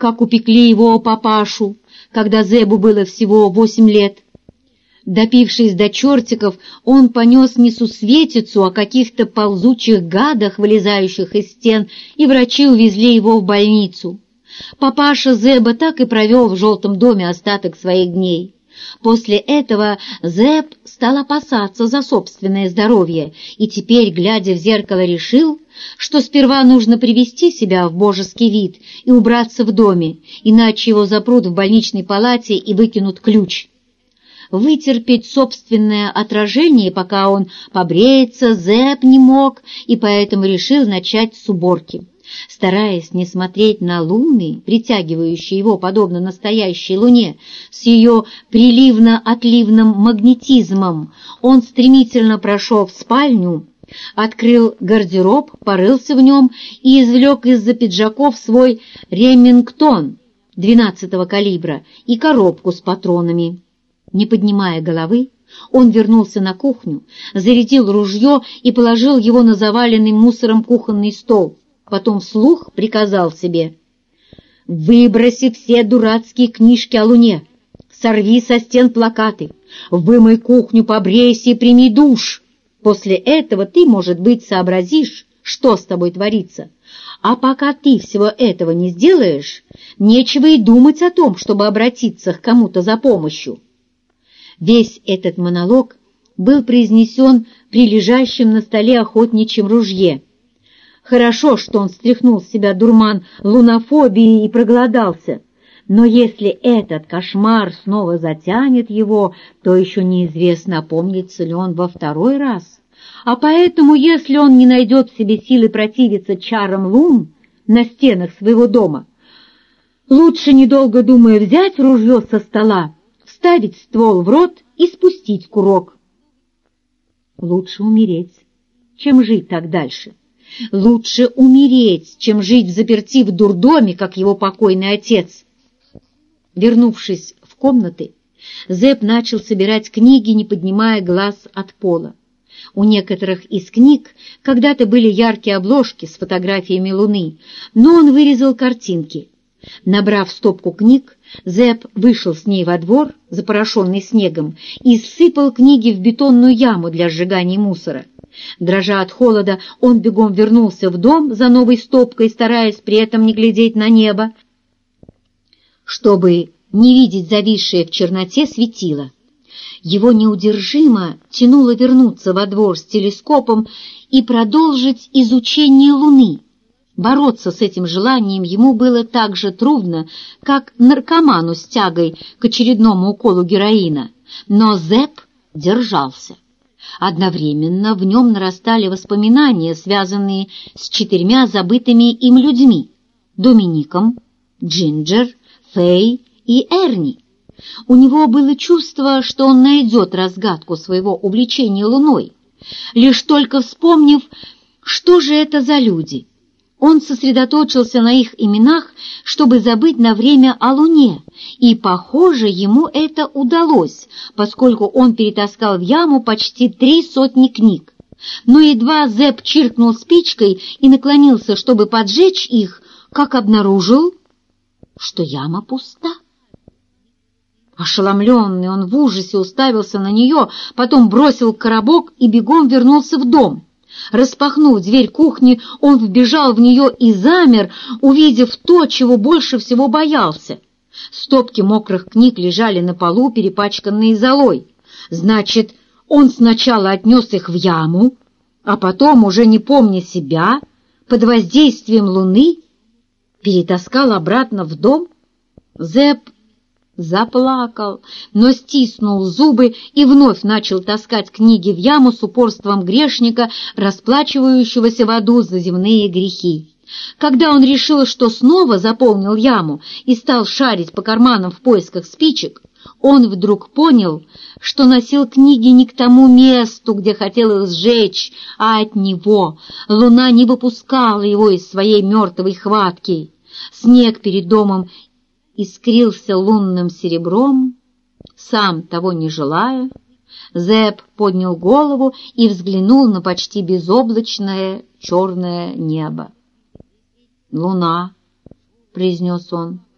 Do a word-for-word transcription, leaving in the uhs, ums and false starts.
как упекли его папашу, когда Зебу было всего восемь лет. Допившись до чертиков, он понес несусветицу о каких-то ползучих гадах, вылезающих из стен, и врачи увезли его в больницу. Папаша Зеба так и провел в желтом доме остаток своих дней. После этого Зеб стал опасаться за собственное здоровье и теперь, глядя в зеркало, решил, что сперва нужно привести себя в божеский вид и убраться в доме, иначе его запрут в больничной палате и выкинут ключ. Вытерпеть собственное отражение, пока он побреется, Зеб не мог, и поэтому решил начать с уборки. Стараясь не смотреть на луны, притягивающие его подобно настоящей луне, с ее приливно-отливным магнетизмом, он стремительно прошел в спальню, открыл гардероб, порылся в нем и извлек из-за пиджаков свой ремингтон двенадцатого калибра и коробку с патронами. Не поднимая головы, он вернулся на кухню, зарядил ружье и положил его на заваленный мусором кухонный стол. Потом вслух приказал себе: «Выброси все дурацкие книжки о Луне, сорви со стен плакаты, вымой кухню, побрейся и прими душ. После этого ты, может быть, сообразишь, что с тобой творится. А пока ты всего этого не сделаешь, нечего и думать о том, чтобы обратиться к кому-то за помощью». Весь этот монолог был произнесен при лежащем на столе охотничьем ружье. Хорошо, что он стряхнул с себя дурман лунофобии и проголодался, но если этот кошмар снова затянет его, то еще неизвестно, опомнится ли он во второй раз. А поэтому, если он не найдет в себе силы противиться чарам лун на стенах своего дома, лучше, недолго думая, взять ружье со стола, вставить ствол в рот и спустить курок. Лучше умереть, чем жить так дальше. Лучше умереть, чем жить взаперти в дурдоме, как его покойный отец. Вернувшись в комнаты, Зеб начал собирать книги, не поднимая глаз от пола. У некоторых из книг когда-то были яркие обложки с фотографиями Луны, но он вырезал картинки. Набрав стопку книг, Зеб вышел с ней во двор, запорошенный снегом, и сыпал книги в бетонную яму для сжигания мусора. Дрожа от холода, он бегом вернулся в дом за новой стопкой, стараясь при этом не глядеть на небо, чтобы не видеть зависшее в черноте светило. Его неудержимо тянуло вернуться во двор с телескопом и продолжить изучение Луны. Бороться с этим желанием ему было так же трудно, как наркоману с тягой к очередному уколу героина, но Зеб держался. Одновременно в нем нарастали воспоминания, связанные с четырьмя забытыми им людьми — Домиником, Джинджер, Фэй и Эрни. У него было чувство, что он найдет разгадку своего увлечения Луной. Лишь только вспомнив, что же это за люди, он сосредоточился на их именах, чтобы забыть на время о Луне, и, похоже, ему это удалось, поскольку он перетаскал в яму почти три сотни книг. Но едва Зеб чиркнул спичкой и наклонился, чтобы поджечь их, как обнаружил, что яма пуста. Ошеломленный, он в ужасе уставился на нее, потом бросил коробок и бегом вернулся в дом. Распахнув дверь кухни, он вбежал в нее и замер, увидев то, чего больше всего боялся. Стопки мокрых книг лежали на полу, перепачканные золой. Значит, он сначала отнес их в яму, а потом, уже не помня себя, под воздействием Луны, перетаскал обратно в дом. Зеб заплакал, но стиснул зубы и вновь начал таскать книги в яму с упорством грешника, расплачивающегося в аду за земные грехи. Когда он решил, что снова заполнил яму и стал шарить по карманам в поисках спичек, он вдруг понял, что носил книги не к тому месту, где хотел их сжечь, а от него. Луна не выпускала его из своей мертвой хватки. Снег перед домом искрился лунным серебром, сам того не желая. Зеб поднял голову и взглянул на почти безоблачное черное небо. «Луна», — произнес он,